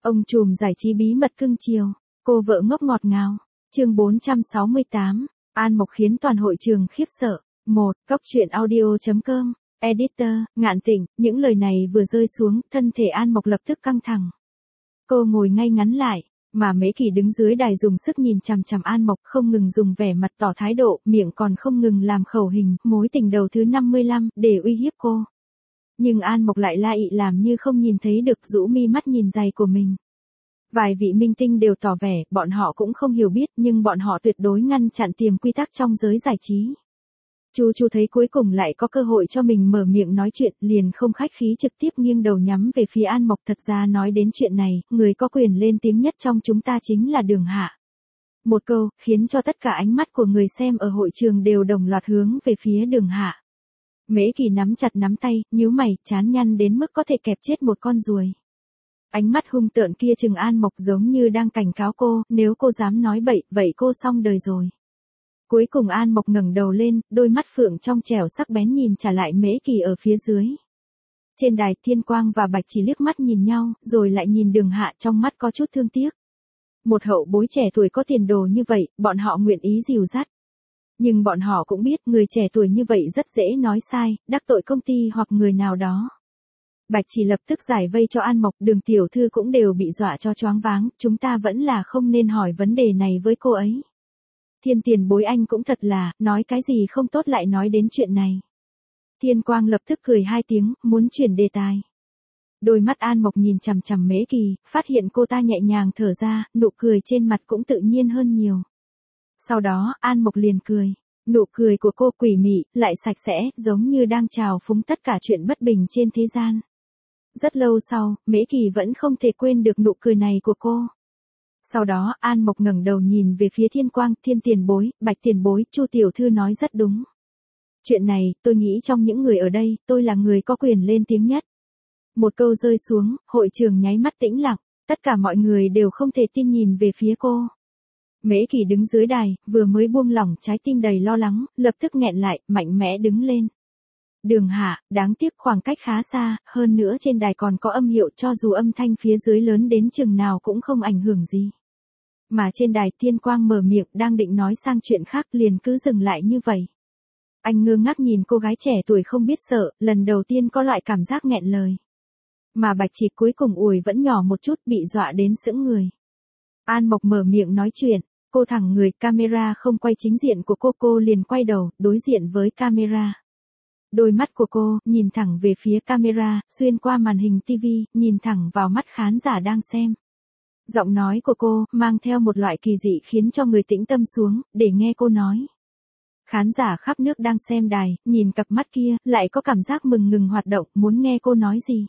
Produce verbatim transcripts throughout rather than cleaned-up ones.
Ông trùm giải trí bí mật cưng chiều, cô vợ ngốc ngọt ngào. Chương bốn trăm sáu mươi tám, An Mộc khiến toàn hội trường khiếp sợ. một. Cốc truyện audio chấm com. Editor, Ngạn Tịnh, những lời này vừa rơi xuống, thân thể An Mộc lập tức căng thẳng. Cô ngồi ngay ngắn lại, mà Mễ Kỳ đứng dưới đài dùng sức nhìn chằm chằm An Mộc, không ngừng dùng vẻ mặt tỏ thái độ, miệng còn không ngừng làm khẩu hình, mối tình đầu thứ năm mươi lăm, để uy hiếp cô. Nhưng An Mộc lại la ị làm như không nhìn thấy được, rũ mi mắt nhìn giày của mình. Vài vị minh tinh đều tỏ vẻ, bọn họ cũng không hiểu biết, nhưng bọn họ tuyệt đối ngăn chặn tiềm quy tắc trong giới giải trí. Chu Chu thấy cuối cùng lại có cơ hội cho mình mở miệng nói chuyện, liền không khách khí trực tiếp nghiêng đầu nhắm về phía An Mộc. Thật ra nói đến chuyện này, người có quyền lên tiếng nhất trong chúng ta chính là Đường Hạ. Một câu, khiến cho tất cả ánh mắt của người xem ở hội trường đều đồng loạt hướng về phía Đường Hạ. Mễ Kỳ nắm chặt nắm tay, nhíu mày, chán nhăn đến mức có thể kẹp chết một con ruồi. Ánh mắt hung tợn kia trừng An Mộc giống như đang cảnh cáo cô, nếu cô dám nói bậy, vậy cô xong đời rồi. Cuối cùng An Mộc ngẩng đầu lên, đôi mắt phượng trong trẻo sắc bén nhìn trả lại Mễ Kỳ ở phía dưới. Trên đài, Thiên Quang và Bạch Chỉ liếc mắt nhìn nhau, rồi lại nhìn Đường Hạ, trong mắt có chút thương tiếc. Một hậu bối trẻ tuổi có tiền đồ như vậy, bọn họ nguyện ý dìu dắt. Nhưng bọn họ cũng biết, người trẻ tuổi như vậy rất dễ nói sai, đắc tội công ty hoặc người nào đó. Bạch Chỉ lập tức giải vây cho An Mộc, Đường tiểu thư cũng đều bị dọa cho choáng váng, chúng ta vẫn là không nên hỏi vấn đề này với cô ấy. Thiên tiền bối anh cũng thật là, nói cái gì không tốt lại nói đến chuyện này. Thiên Quang lập tức cười hai tiếng, muốn chuyển đề tài. Đôi mắt An Mộc nhìn chằm chằm Mễ Kỳ, phát hiện cô ta nhẹ nhàng thở ra, nụ cười trên mặt cũng tự nhiên hơn nhiều. Sau đó, An Mộc liền cười. Nụ cười của cô quỷ mị, lại sạch sẽ, giống như đang chào phúng tất cả chuyện bất bình trên thế gian. Rất lâu sau, Mễ Kỳ vẫn không thể quên được nụ cười này của cô. Sau đó, An Mộc ngẩng đầu nhìn về phía Thiên Quang, Thiên tiền bối, Bạch tiền bối, Chu tiểu thư nói rất đúng. Chuyện này, tôi nghĩ trong những người ở đây, tôi là người có quyền lên tiếng nhất. Một câu rơi xuống, hội trường nháy mắt tĩnh lặng, tất cả mọi người đều không thể tin nhìn về phía cô. Mễ Kỳ đứng dưới đài, vừa mới buông lỏng trái tim đầy lo lắng, lập tức nghẹn lại, mạnh mẽ đứng lên. Đường Hạ, đáng tiếc khoảng cách khá xa, hơn nữa trên đài còn có âm hiệu, cho dù âm thanh phía dưới lớn đến chừng nào cũng không ảnh hưởng gì. Mà trên đài, Thiên Quang mở miệng đang định nói sang chuyện khác, liền cứ dừng lại như vậy. Anh ngơ ngác nhìn cô gái trẻ tuổi không biết sợ, lần đầu tiên có loại cảm giác nghẹn lời. Mà Bạch Chỉ cuối cùng ủi vẫn nhỏ một chút, bị dọa đến sững người. An Mộc mở miệng nói chuyện, cô thẳng người, camera không quay chính diện của cô, cô liền quay đầu, đối diện với camera. Đôi mắt của cô, nhìn thẳng về phía camera, xuyên qua màn hình ti vi, nhìn thẳng vào mắt khán giả đang xem. Giọng nói của cô, mang theo một loại kỳ dị khiến cho người tĩnh tâm xuống, để nghe cô nói. Khán giả khắp nước đang xem đài, nhìn cặp mắt kia, lại có cảm giác mừng ngừng hoạt động, muốn nghe cô nói gì.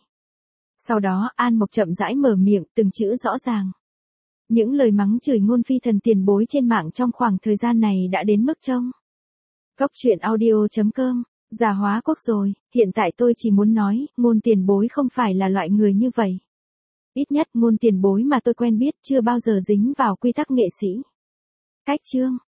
Sau đó, An Mộc chậm rãi mở miệng, từng chữ rõ ràng. Những lời mắng chửi ngôn phi thần tiền bối trên mạng trong khoảng thời gian này đã đến mức trông. Cốc truyện audio chấm com. Già hóa quốc rồi, hiện tại tôi chỉ muốn nói, ngôn tiền bối không phải là loại người như vậy. Ít nhất ngôn tiền bối mà tôi quen biết chưa bao giờ dính vào quy tắc nghệ sĩ. Cách chương